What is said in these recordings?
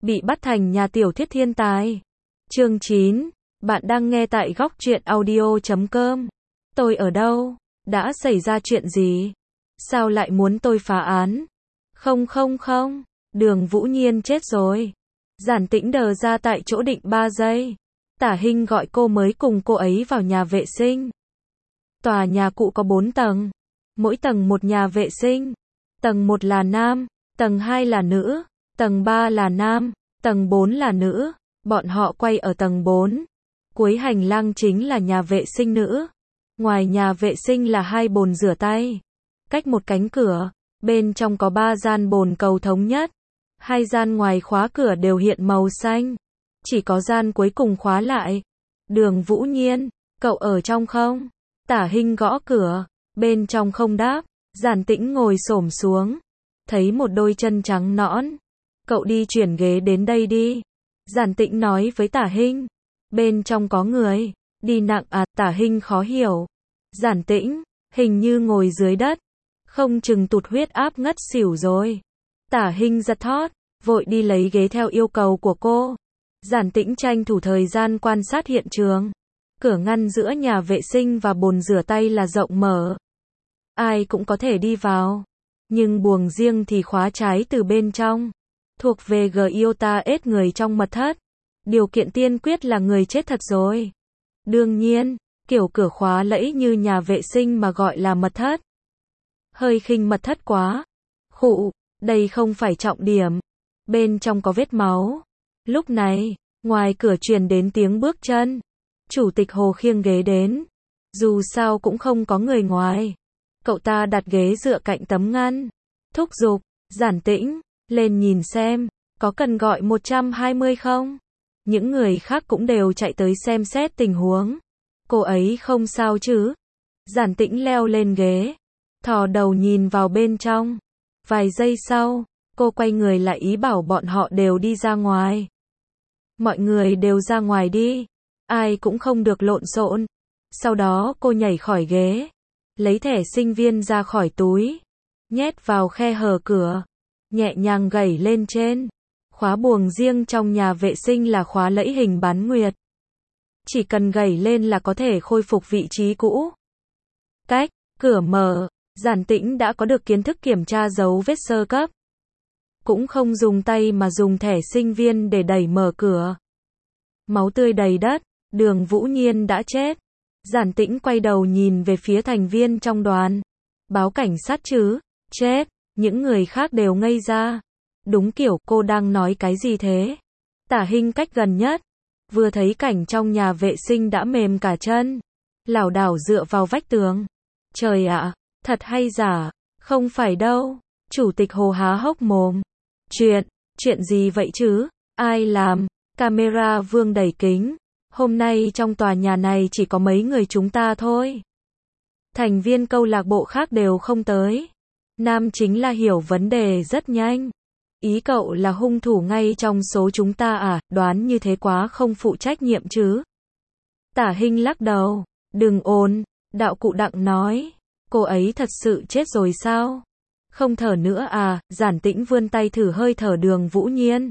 bị bắt thành nhà tiểu thuyết thiên tài. Chương 9. Bạn đang nghe tại góc truyện audio.com. Tôi ở đâu? Đã xảy ra chuyện gì? Sao lại muốn tôi phá án? Không. Đường Vũ Nhiên chết rồi. Giản Tĩnh đờ ra tại chỗ định 3 giây. Tả Hinh gọi cô mới cùng cô ấy vào nhà vệ sinh. Tòa nhà cũ có 4 tầng. Mỗi tầng một nhà vệ sinh. Tầng 1 là nam, tầng 2 là nữ, tầng 3 là nam, tầng 4 là nữ. Bọn họ quay ở tầng 4. Cuối hành lang chính là nhà vệ sinh nữ. Ngoài nhà vệ sinh là 2 bồn rửa tay. Cách một cánh cửa, bên trong có 3 gian bồn cầu thống nhất. 2 gian ngoài khóa cửa đều hiện màu xanh. Chỉ có gian cuối cùng khóa lại. Đường Vũ Nhiên, cậu ở trong không? Tả Hinh gõ cửa, bên trong không đáp. Giản Tĩnh ngồi xổm xuống, thấy một đôi chân trắng nõn. Cậu đi chuyển ghế đến đây đi. Giản Tĩnh nói với Tả Hinh. Bên trong có người. Đi nặng à? Tả Hinh khó hiểu. Giản Tĩnh, hình như ngồi dưới đất. Không chừng tụt huyết áp ngất xỉu rồi. Tả Hinh giật thót, vội đi lấy ghế theo yêu cầu của cô. Giản Tĩnh tranh thủ thời gian quan sát hiện trường. Cửa ngăn giữa nhà vệ sinh và bồn rửa tay là rộng mở. Ai cũng có thể đi vào. Nhưng buồng riêng thì khóa trái từ bên trong. Thuộc về Giota S người trong mật thất. Điều kiện tiên quyết là người chết thật rồi. Đương nhiên, kiểu cửa khóa lẫy như nhà vệ sinh mà gọi là mật thất. Hơi khinh mật thất quá. Khụ, đây không phải trọng điểm. Bên trong có vết máu. Lúc này, ngoài cửa truyền đến tiếng bước chân. Chủ tịch Hồ khiêng ghế đến. Dù sao cũng không có người ngoài. Cậu ta đặt ghế dựa cạnh tấm ngăn. Thúc giục, Giản Tĩnh, lên nhìn xem, có cần gọi 120 không? Những người khác cũng đều chạy tới xem xét tình huống. Cô ấy không sao chứ? Giản Tĩnh leo lên ghế, thò đầu nhìn vào bên trong. Vài giây sau, cô quay người lại ý bảo bọn họ đều đi ra ngoài. Mọi người đều ra ngoài đi, ai cũng không được lộn xộn. Sau đó cô nhảy khỏi ghế, lấy thẻ sinh viên ra khỏi túi, nhét vào khe hở cửa, nhẹ nhàng gảy lên trên. Khóa buồng riêng trong nhà vệ sinh là khóa lẫy hình bán nguyệt. Chỉ cần gảy lên là có thể khôi phục vị trí cũ. Cách cửa mở, Giản Tĩnh đã có được kiến thức kiểm tra dấu vết sơ cấp. Cũng không dùng tay mà dùng thẻ sinh viên để đẩy mở cửa. Máu tươi đầy đất, Đường Vũ Nhiên đã chết. Giản Tĩnh quay đầu nhìn về phía thành viên trong đoàn. Báo cảnh sát chứ? Chết. Những người khác đều ngây ra. Đúng kiểu cô đang nói cái gì thế? Tả Hinh cách gần nhất. Vừa thấy cảnh trong nhà vệ sinh đã mềm cả chân. Lảo đảo dựa vào vách tường. Trời ạ, thật hay giả? Không phải đâu. Chủ tịch Hồ há hốc mồm. Chuyện gì vậy chứ? Ai làm? Camera Vương đẩy kính. Hôm nay trong tòa nhà này chỉ có mấy người chúng ta thôi. Thành viên câu lạc bộ khác đều không tới. Nam chính là hiểu vấn đề rất nhanh. Ý cậu là hung thủ ngay trong số chúng ta à? Đoán như thế quá không phụ trách nhiệm chứ. Tả Hinh lắc đầu. Đừng ồn, đạo cụ Đặng nói. Cô ấy thật sự chết rồi sao? Không thở nữa à? Giản Tĩnh vươn tay thử hơi thở Đường Vũ Nhiên.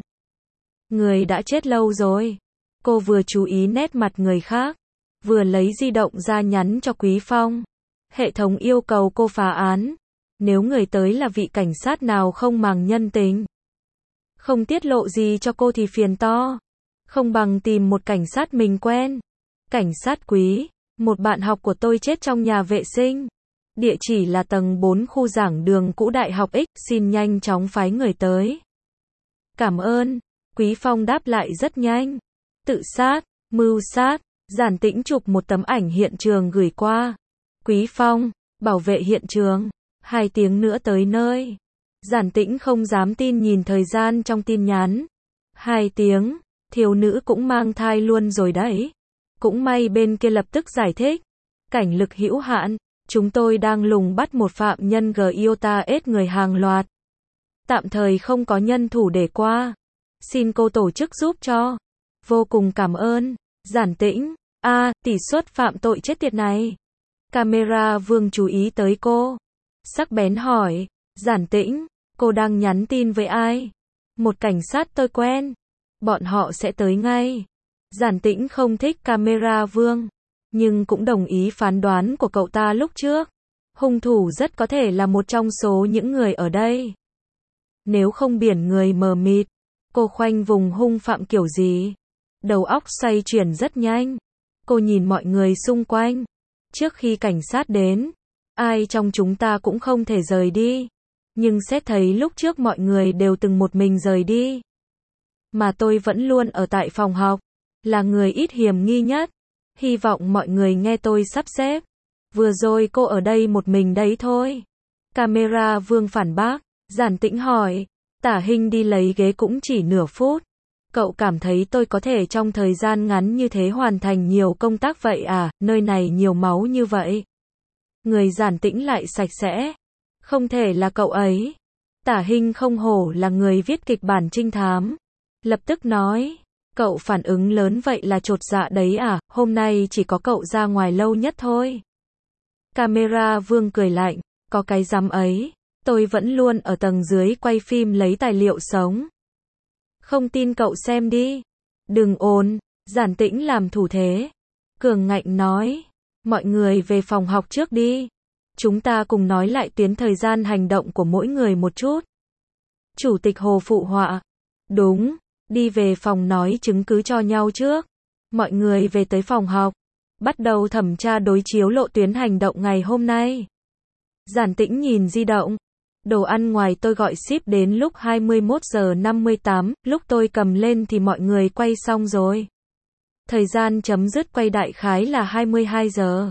Người đã chết lâu rồi. Cô vừa chú ý nét mặt người khác, vừa lấy di động ra nhắn cho Quý Phong. Hệ thống yêu cầu cô phá án. Nếu người tới là vị cảnh sát nào không màng nhân tình, không tiết lộ gì cho cô thì phiền to. Không bằng tìm một cảnh sát mình quen. Cảnh sát Quý, một bạn học của tôi chết trong nhà vệ sinh. Địa chỉ là tầng 4 khu giảng đường cũ Đại học X, xin nhanh chóng phái người tới. Cảm ơn. Quý Phong đáp lại rất nhanh. Tự sát, mưu sát. Giản Tĩnh chụp một tấm ảnh hiện trường gửi qua. Quý Phong, bảo vệ hiện trường. 2 tiếng nữa tới nơi. Giản Tĩnh không dám tin nhìn thời gian trong tin nhắn. 2 tiếng, thiếu nữ cũng mang thai luôn rồi đấy. Cũng may bên kia lập tức giải thích. Cảnh lực hữu hạn, chúng tôi đang lùng bắt một phạm nhân Giota S người hàng loạt. Tạm thời không có nhân thủ để qua. Xin cô tổ chức giúp cho. Vô cùng cảm ơn. Giản Tĩnh, tỷ suất phạm tội chết tiệt này. Camera Vương chú ý tới cô. Sắc bén hỏi. Giản Tĩnh, cô đang nhắn tin với ai? Một cảnh sát tôi quen. bọn họ sẽ tới ngay. Giản Tĩnh không thích camera Vương, nhưng cũng đồng ý phán đoán của cậu ta lúc trước. Hung thủ rất có thể là một trong số những người ở đây. Nếu không biển người mờ mịt, cô khoanh vùng hung phạm kiểu gì? Đầu óc xoay chuyển rất nhanh. Cô nhìn mọi người xung quanh. Trước khi cảnh sát đến, ai trong chúng ta cũng không thể rời đi. Nhưng xét thấy lúc trước mọi người đều từng một mình rời đi. Mà tôi vẫn luôn ở tại phòng học, là người ít hiểm nghi nhất. Hy vọng mọi người nghe tôi sắp xếp. Vừa rồi cô ở đây một mình đấy thôi. Camera Vương phản bác. Giản Tĩnh hỏi, Tả Hinh đi lấy ghế cũng chỉ nửa phút. Cậu cảm thấy tôi có thể trong thời gian ngắn như thế hoàn thành nhiều công tác vậy à, nơi này nhiều máu như vậy. Người Giản Tĩnh lại sạch sẽ. Không thể là cậu ấy. Tả Hinh không hổ là người viết kịch bản trinh thám. Lập tức nói, cậu phản ứng lớn vậy là chột dạ đấy à, hôm nay chỉ có cậu ra ngoài lâu nhất thôi. Camera Vương cười lạnh, có cái dám ấy, tôi vẫn luôn ở tầng dưới quay phim lấy tài liệu sống. Không tin cậu xem đi. Đừng ồn, Giản Tĩnh làm thủ thế. Cường ngạnh nói, mọi người về phòng học trước đi. Chúng ta cùng nói lại tuyến thời gian hành động của mỗi người một chút. Chủ tịch Hồ phụ họa. Đúng, đi về phòng nói chứng cứ cho nhau trước. Mọi người về tới phòng học. Bắt đầu thẩm tra đối chiếu lộ tuyến hành động ngày hôm nay. Giản Tĩnh nhìn di động. Đồ ăn ngoài tôi gọi ship đến lúc 21 giờ 58, lúc tôi cầm lên thì mọi người quay xong rồi. Thời gian chấm dứt quay đại khái là 22 giờ.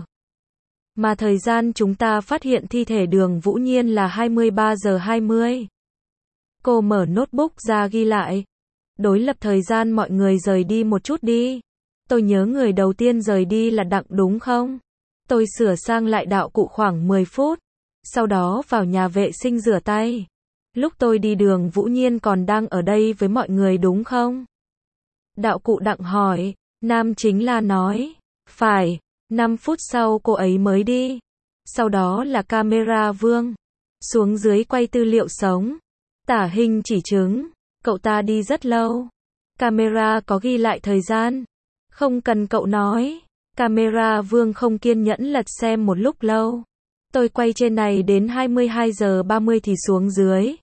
Mà thời gian chúng ta phát hiện thi thể Đường Vũ Nhiên là 23 giờ 20. Cô mở notebook ra ghi lại. Đối lập thời gian mọi người rời đi một chút đi. Tôi nhớ người đầu tiên rời đi là Đặng đúng không? Tôi sửa sang lại đạo cụ khoảng 10 phút. Sau đó vào nhà vệ sinh rửa tay. Lúc tôi đi Đường Vũ Nhiên còn đang ở đây với mọi người đúng không? Đạo cụ Đặng hỏi. Nam chính là nói. Phải. 5 phút sau cô ấy mới đi. Sau đó là camera Vương. Xuống dưới quay tư liệu sống. Tả Hinh chỉ chứng. Cậu ta đi rất lâu. Camera có ghi lại thời gian. Không cần cậu nói. Camera Vương không kiên nhẫn lật xem một lúc lâu. Tôi quay trên này đến 22 giờ 30 thì xuống dưới.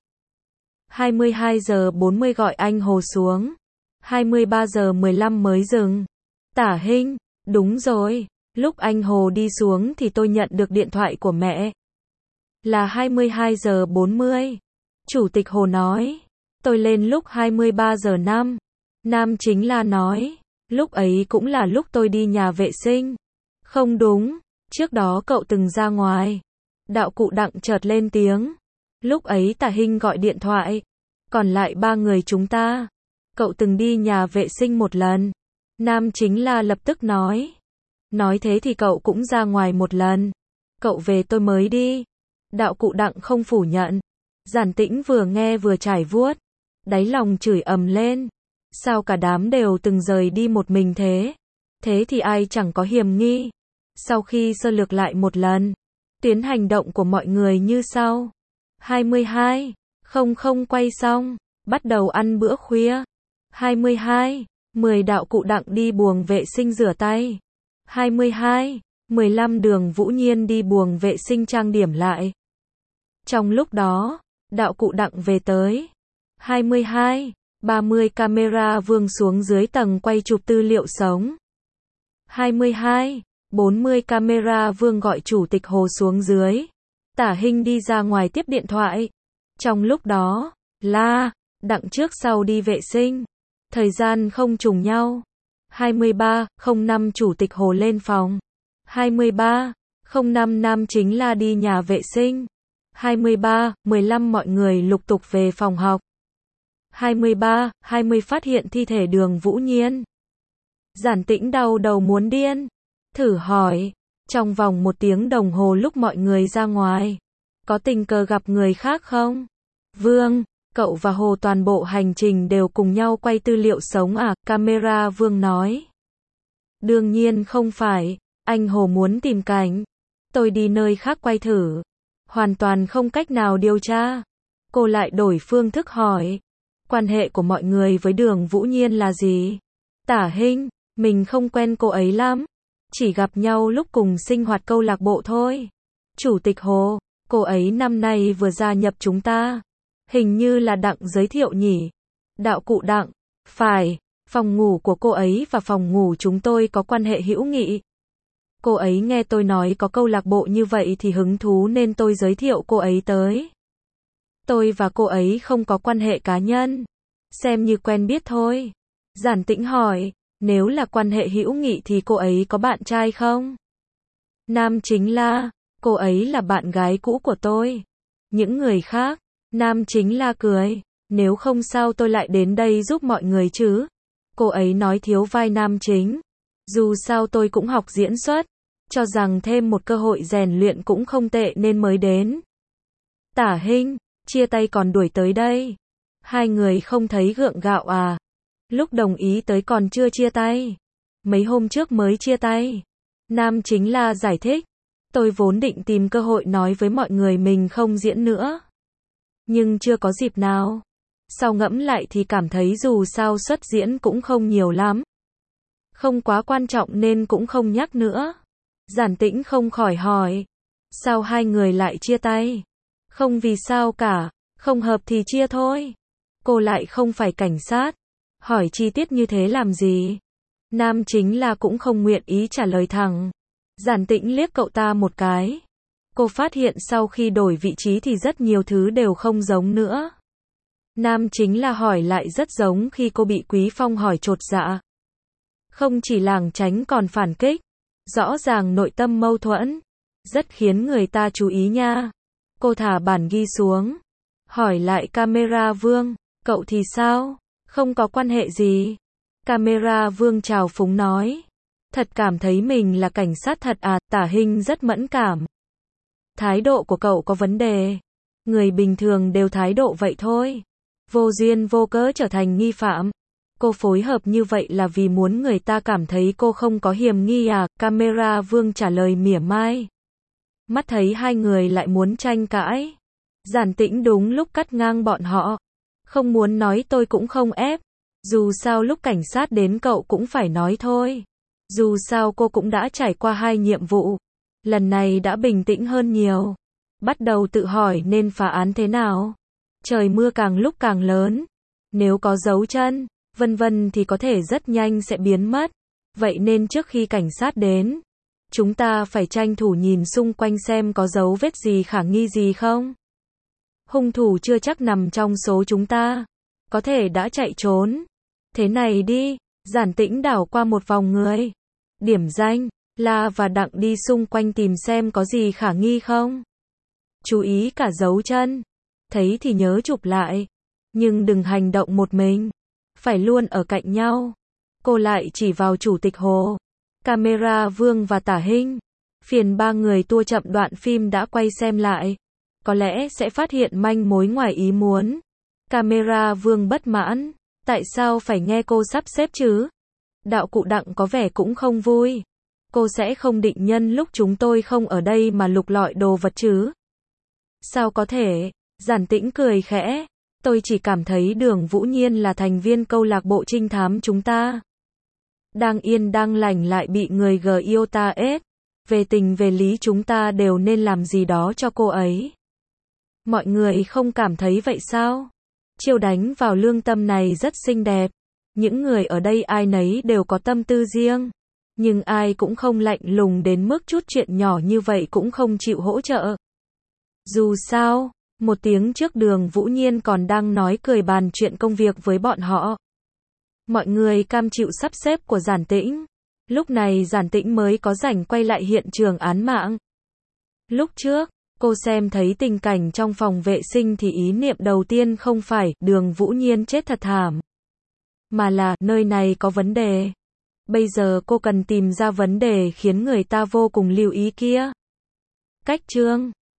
22 giờ 40 gọi anh Hồ xuống. 23 giờ 15 mới dừng. Tả Hinh, đúng rồi. Lúc anh Hồ đi xuống thì tôi nhận được điện thoại của mẹ. Là 22 giờ 40. Chủ tịch Hồ nói. Tôi lên lúc 23 giờ 5. Nam chính là nói. Lúc ấy cũng là lúc tôi đi nhà vệ sinh. Không đúng. Trước đó cậu từng ra ngoài. Đạo cụ Đặng chợt lên tiếng. Lúc ấy Tả Hinh gọi điện thoại. Còn lại 3 người chúng ta. Cậu từng đi nhà vệ sinh một lần. Nam chính là lập tức nói. Nói thế thì cậu cũng ra ngoài một lần. Cậu về tôi mới đi. Đạo cụ Đặng không phủ nhận. Giản Tĩnh vừa nghe vừa trải vuốt. Đáy lòng chửi ầm lên. Sao cả đám đều từng rời đi một mình thế? Thế thì ai chẳng có hiểm nghi. Sau khi sơ lược lại một lần, tuyến hành động của mọi người như sau. 22:00 quay xong, bắt đầu ăn bữa khuya. 22:10 đạo cụ Đặng đi buồng vệ sinh rửa tay. 22:15 Đường Vũ Nhiên đi buồng vệ sinh trang điểm lại. Trong lúc đó, đạo cụ Đặng về tới. 22:30 camera Vương xuống dưới tầng quay chụp tư liệu sống. 22:40 camera Vương gọi chủ tịch Hồ xuống dưới. Tả Hinh đi ra ngoài tiếp điện thoại. Trong lúc đó, Đặng trước sau đi vệ sinh. Thời gian không trùng nhau. 23:05 chủ tịch Hồ lên phòng. 23:05 Nam chính là đi nhà vệ sinh. 23:15 mọi người lục tục về phòng học. 23:20 phát hiện thi thể Đường Vũ Nhiên. Giản Tĩnh đau đầu muốn điên. Thử hỏi, trong vòng 1 tiếng đồng hồ lúc mọi người ra ngoài, có tình cờ gặp người khác không? Vương, cậu và Hồ toàn bộ hành trình đều cùng nhau quay tư liệu sống à? Camera Vương nói. Đương nhiên không phải, anh Hồ muốn tìm cảnh. Tôi đi nơi khác quay thử. Hoàn toàn không cách nào điều tra. Cô lại đổi phương thức hỏi. Quan hệ của mọi người với Đường Vũ Nhiên là gì? Tả Hinh, mình không quen cô ấy lắm. Chỉ gặp nhau lúc cùng sinh hoạt câu lạc bộ thôi. Chủ tịch Hồ, cô ấy năm nay vừa gia nhập chúng ta. Hình như là Đặng giới thiệu nhỉ? Đạo cụ Đặng, phải, phòng ngủ của cô ấy và phòng ngủ chúng tôi có quan hệ hữu nghị. Cô ấy nghe tôi nói có câu lạc bộ như vậy thì hứng thú nên tôi giới thiệu cô ấy tới. Tôi và cô ấy không có quan hệ cá nhân, xem như quen biết thôi. Giản Tĩnh hỏi, nếu là quan hệ hữu nghị thì cô ấy có bạn trai không? Nam Chính La, cô ấy là bạn gái cũ của tôi. Những người khác, Nam Chính La cười, nếu không sao tôi lại đến đây giúp mọi người chứ. Cô ấy nói thiếu vai nam chính. Dù sao tôi cũng học diễn xuất, cho rằng thêm một cơ hội rèn luyện cũng không tệ nên mới đến. Tả Hinh, chia tay còn đuổi tới đây. Hai người không thấy gượng gạo à? Lúc đồng ý tới còn chưa chia tay. Mấy hôm trước mới chia tay. Nam Chính La giải thích. Tôi vốn định tìm cơ hội nói với mọi người mình không diễn nữa. Nhưng chưa có dịp nào. Sau ngẫm lại thì cảm thấy dù sao xuất diễn cũng không nhiều lắm. Không quá quan trọng nên cũng không nhắc nữa. Giản Tĩnh không khỏi hỏi. Sao hai người lại chia tay? Không vì sao cả, không hợp thì chia thôi. Cô lại không phải cảnh sát. Hỏi chi tiết như thế làm gì? Nam Chính là cũng không nguyện ý trả lời thẳng. Giản Tĩnh liếc cậu ta một cái. Cô phát hiện sau khi đổi vị trí thì rất nhiều thứ đều không giống nữa. Nam Chính là hỏi lại rất giống khi cô bị Quý Phong hỏi chột dạ. Không chỉ lảng tránh còn phản kích. Rõ ràng nội tâm mâu thuẫn. Rất khiến người ta chú ý nha. Cô thả bản ghi xuống. Hỏi lại camera Vương, cậu thì sao? Không có quan hệ gì. Camera Vương trào phúng nói. Thật cảm thấy mình là cảnh sát thật à? Tả Hinh rất mẫn cảm. Thái độ của cậu có vấn đề. Người bình thường đều thái độ vậy thôi. Vô duyên vô cớ trở thành nghi phạm. Cô phối hợp như vậy là vì muốn người ta cảm thấy cô không có hiểm nghi à? Camera Vương trả lời mỉa mai. Mắt thấy hai người lại muốn tranh cãi. Giản Tĩnh đúng lúc cắt ngang bọn họ. Không muốn nói tôi cũng không ép. Dù sao lúc cảnh sát đến cậu cũng phải nói thôi. Dù sao cô cũng đã trải qua 2 nhiệm vụ. Lần này đã bình tĩnh hơn nhiều. Bắt đầu tự hỏi nên phá án thế nào. Trời mưa càng lúc càng lớn. Nếu có dấu chân, vân vân thì có thể rất nhanh sẽ biến mất. Vậy nên trước khi cảnh sát đến, chúng ta phải tranh thủ nhìn xung quanh xem có dấu vết gì khả nghi gì không. Hung thủ chưa chắc nằm trong số chúng ta. Có thể đã chạy trốn. Thế này đi, Giản Tĩnh đảo qua một vòng người. Điểm danh, La và Đặng đi xung quanh tìm xem có gì khả nghi không. Chú ý cả dấu chân. Thấy thì nhớ chụp lại. Nhưng đừng hành động một mình. Phải luôn ở cạnh nhau. Cô lại chỉ vào Chủ tịch Hồ. Camera Vương và Tả Hinh. Phiền 3 người tua chậm đoạn phim đã quay xem lại. Có lẽ sẽ phát hiện manh mối ngoài ý muốn. Camera Vương bất mãn. Tại sao phải nghe cô sắp xếp chứ? Đạo cụ Đặng có vẻ cũng không vui. Cô sẽ không định nhân lúc chúng tôi không ở đây mà lục lọi đồ vật chứ? Sao có thể? Giản Tĩnh cười khẽ. Tôi chỉ cảm thấy Đường Vũ Nhiên là thành viên câu lạc bộ trinh thám chúng ta. Đang yên đang lành lại bị người Giota ép. Về tình về lý chúng ta đều nên làm gì đó cho cô ấy. Mọi người không cảm thấy vậy sao? Chiêu đánh vào lương tâm này rất xinh đẹp. Những người ở đây ai nấy đều có tâm tư riêng. Nhưng ai cũng không lạnh lùng đến mức chút chuyện nhỏ như vậy cũng không chịu hỗ trợ. Dù sao, một tiếng trước Đường Vũ Nhiên còn đang nói cười bàn chuyện công việc với bọn họ. Mọi người cam chịu sắp xếp của Giản Tĩnh. Lúc này Giản Tĩnh mới có rảnh quay lại hiện trường án mạng. Lúc trước, cô xem thấy tình cảnh trong phòng vệ sinh thì ý niệm đầu tiên không phải Đường Vũ Nhiên chết thật thảm. Mà là nơi này có vấn đề. Bây giờ cô cần tìm ra vấn đề khiến người ta vô cùng lưu ý kia. Cách chương